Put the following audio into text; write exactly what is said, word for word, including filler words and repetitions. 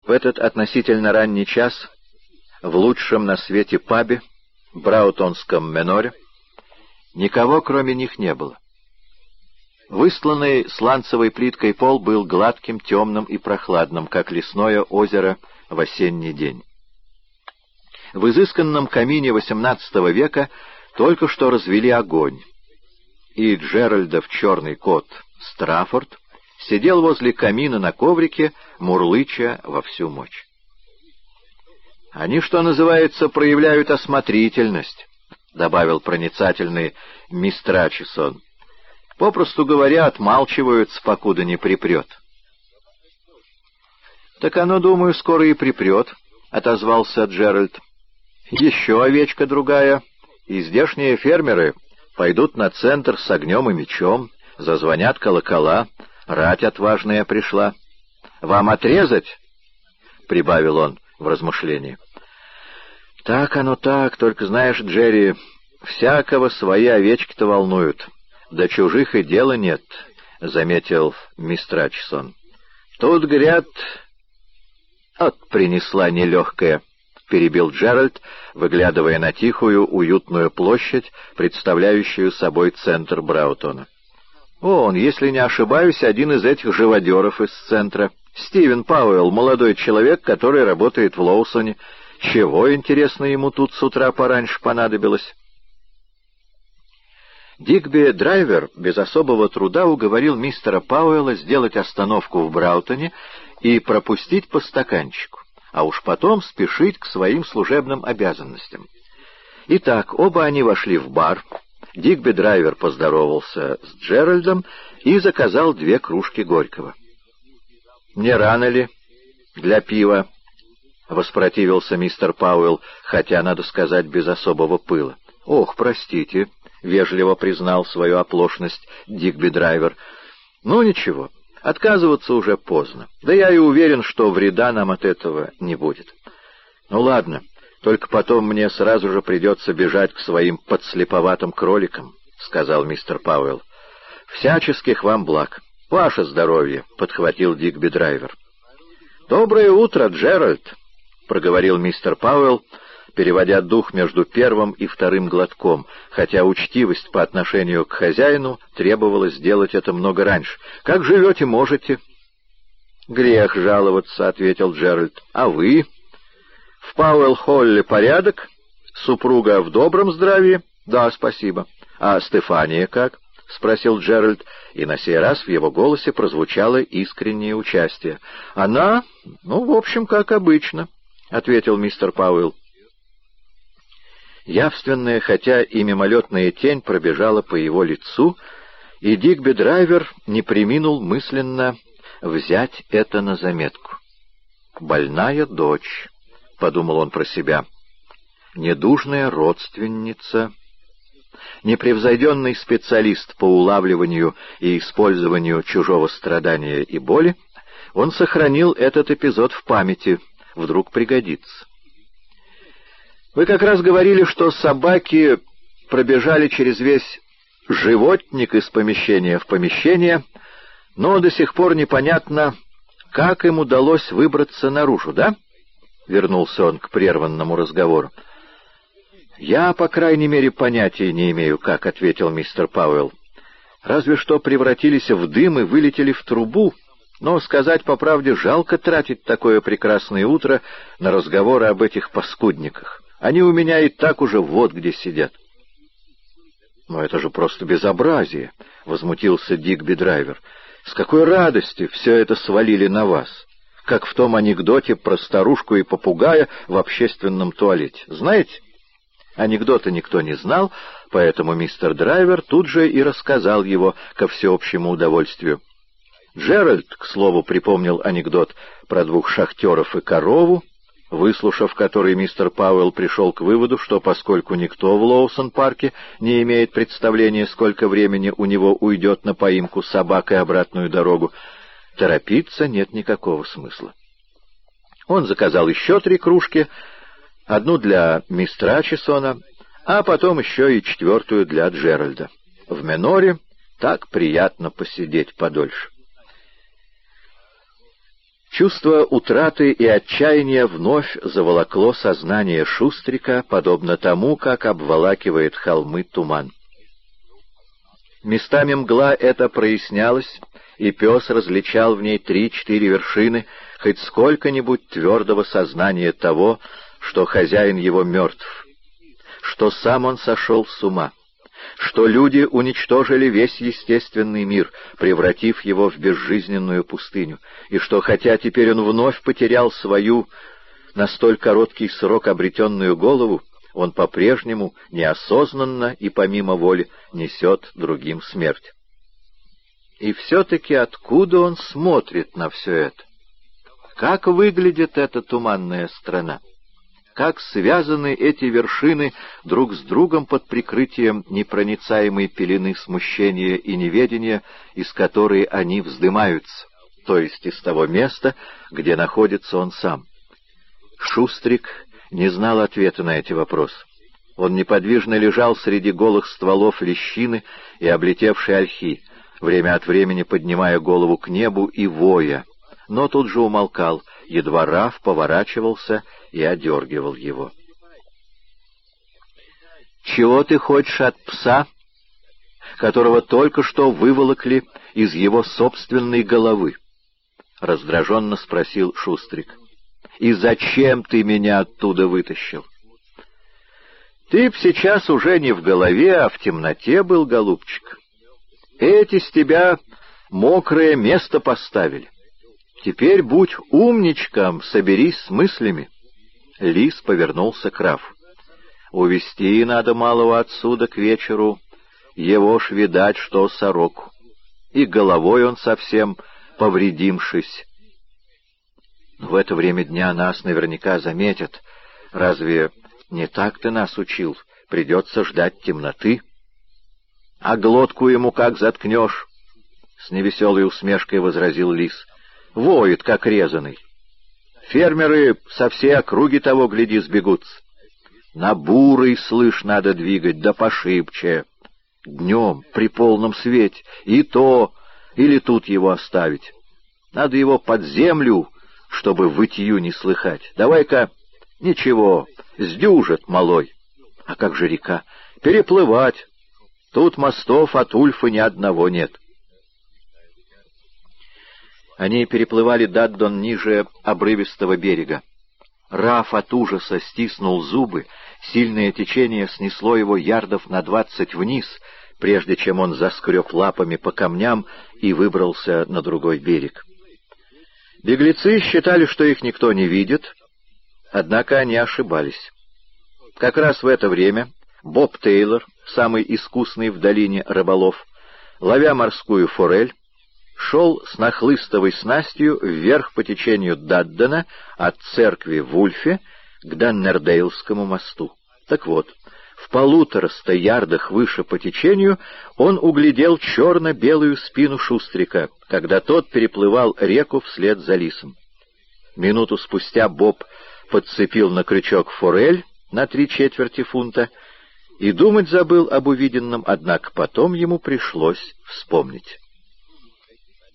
В этот относительно ранний час в лучшем на свете пабе, Браутонском Меноре, никого кроме них не было. Выстланный сланцевой плиткой пол был гладким, темным и прохладным, как лесное озеро в осенний день. В изысканном камине восемнадцатого века только что развели огонь, и Джеральдов черный кот Страффорд сидел возле камина на коврике, мурлыча во всю мощь. «Они, что называется, проявляют осмотрительность», — добавил проницательный мистер Ачесон. «Попросту говоря, отмалчиваются, покуда не припрет». «Так оно, думаю, скоро и припрет», — отозвался Джеральд. «Еще овечка другая, и здешние фермеры пойдут на центр с огнем и мечом, зазвонят колокола, рать отважная пришла. Вам отрезать?» — прибавил он в размышлении. «Так оно так, только знаешь, Джерри, всякого свои овечки-то волнуют, да чужих и дела нет», — заметил мистер Ачесон. «Тут, говорят...» «От принесла нелегкая», — перебил Джеральд, выглядывая на тихую, уютную площадь, представляющую собой центр Браутона. «О, он, если не ошибаюсь, один из этих живодеров из центра. Стивен Пауэлл, молодой человек, который работает в Лоусоне. Чего, интересно, ему тут с утра пораньше понадобилось?» Дигби Драйвер без особого труда уговорил мистера Пауэлла сделать остановку в Браутоне и пропустить по стаканчику, а уж потом спешить к своим служебным обязанностям. Итак, оба они вошли в бар. Дигби Драйвер поздоровался с Джеральдом и заказал две кружки горького. «Не рано ли для пива?» — воспротивился мистер Пауэлл, хотя, надо сказать, без особого пыла. «Ох, простите», — вежливо признал свою оплошность Дигби Драйвер. «Ну, ничего, отказываться уже поздно. Да я и уверен, что вреда нам от этого не будет. Ну, ладно, только потом мне сразу же придется бежать к своим подслеповатым кроликам», — сказал мистер Пауэлл. «Всяческих вам благ. Ваше здоровье», — подхватил Дигби Драйвер. «Доброе утро, Джеральд», — проговорил мистер Пауэлл, переводя дух между первым и вторым глотком, хотя учтивость по отношению к хозяину требовала сделать это много раньше. «Как живете, можете?» «Грех жаловаться», — ответил Джеральд. «А вы?» «В Пауэлл-Холле порядок? Супруга в добром здравии?» «Да, спасибо». «А Стефания как?» — спросил Джеральд, и на сей раз в его голосе прозвучало искреннее участие. «Она, ну, в общем, как обычно», — ответил мистер Пауэлл. Явственная, хотя и мимолетная тень пробежала по его лицу, и Дигби Драйвер не преминул мысленно взять это на заметку. «Больная дочь», — подумал он про себя, — «недужная родственница». Непревзойденный специалист по улавливанию и использованию чужого страдания и боли, он сохранил этот эпизод в памяти, вдруг пригодится. «Вы как раз говорили, что собаки пробежали через весь животник из помещения в помещение, но до сих пор непонятно, как им удалось выбраться наружу, да?» — вернулся он к прерванному разговору. «Я, по крайней мере, понятия не имею, как», — ответил мистер Пауэлл. «Разве что превратились в дым и вылетели в трубу, но, сказать по правде, жалко тратить такое прекрасное утро на разговоры об этих паскудниках. Они у меня и так уже вот где сидят». «Но это же просто безобразие», — возмутился Дигби Драйвер. «С какой радости все это свалили на вас, как в том анекдоте про старушку и попугая в общественном туалете. Знаете?» Анекдота никто не знал, поэтому мистер Драйвер тут же и рассказал его ко всеобщему удовольствию. Джеральд, к слову, припомнил анекдот про двух шахтеров и корову, выслушав который, мистер Пауэлл пришел к выводу, что поскольку никто в Лоусон-парке не имеет представления, сколько времени у него уйдет на поимку собак и обратную дорогу, торопиться нет никакого смысла. Он заказал еще три кружки, одну для мистера Ачесона, а потом еще и четвертую для Джеральда. В Меноре так приятно посидеть подольше. Чувство утраты и отчаяния вновь заволокло сознание Шустрика, подобно тому, как обволакивает холмы туман. Местами мгла эта прояснялась, и пес различал в ней три-четыре вершины хоть сколько-нибудь твердого сознания того, что хозяин его мертв, что сам он сошел с ума, что люди уничтожили весь естественный мир, превратив его в безжизненную пустыню, и что, хотя теперь он вновь потерял свою на столь короткий срок обретенную голову, он по-прежнему неосознанно и помимо воли несет другим смерть. И все-таки откуда он смотрит на все это? Как выглядит эта туманная страна? Как связаны эти вершины друг с другом под прикрытием непроницаемой пелены смущения и неведения, из которой они вздымаются, то есть из того места, где находится он сам? Шустрик не знал ответа на эти вопросы. Он неподвижно лежал среди голых стволов лещины и облетевшей ольхи, время от времени поднимая голову к небу и воя, но тут же умолкал, едва Раф поворачивался и одергивал его. «Чего ты хочешь от пса, которого только что выволокли из его собственной головы?» — раздраженно спросил Шустрик. «И зачем ты меня оттуда вытащил?» «Ты б сейчас уже не в голове, а в темноте был, голубчик. Эти с тебя мокрое место поставили. Теперь будь умничком, соберись с мыслями». Лис повернулся к Рафу. «Увести надо малого отсюда к вечеру, его ж видать, что сороку. И головой он совсем повредимшись. В это время дня нас наверняка заметят. Разве не так ты нас учил? Придется ждать темноты. А глотку ему как заткнешь?» С невеселой усмешкой возразил лис. «Воет, как резаный. Фермеры со всей округи того, гляди, сбегутся. На бурый, слышь, надо двигать, да пошибче. Днем, при полном свете, и то, или тут его оставить. Надо его под землю, чтобы вытью не слыхать. Давай-ка, ничего, сдюжит малой. А как же река? Переплывать. Тут мостов от Ульфа ни одного нет». Они переплывали Даддон ниже обрывистого берега. Раф от ужаса стиснул зубы, сильное течение снесло его ярдов на двадцать вниз, прежде чем он заскреб лапами по камням и выбрался на другой берег. Беглецы считали, что их никто не видит, однако они ошибались. Как раз в это время Боб Тейлор, самый искусный в долине рыболов, ловя морскую форель, шел с нахлыстовой снастью вверх по течению Даддена от церкви в Ульфе к Даннердейлскому мосту. Так вот, в полутораста ярдах выше по течению он углядел черно-белую спину Шустрика, когда тот переплывал реку вслед за лисом. Минуту спустя Боб подцепил на крючок форель на три четверти фунта и думать забыл об увиденном, однако потом ему пришлось вспомнить.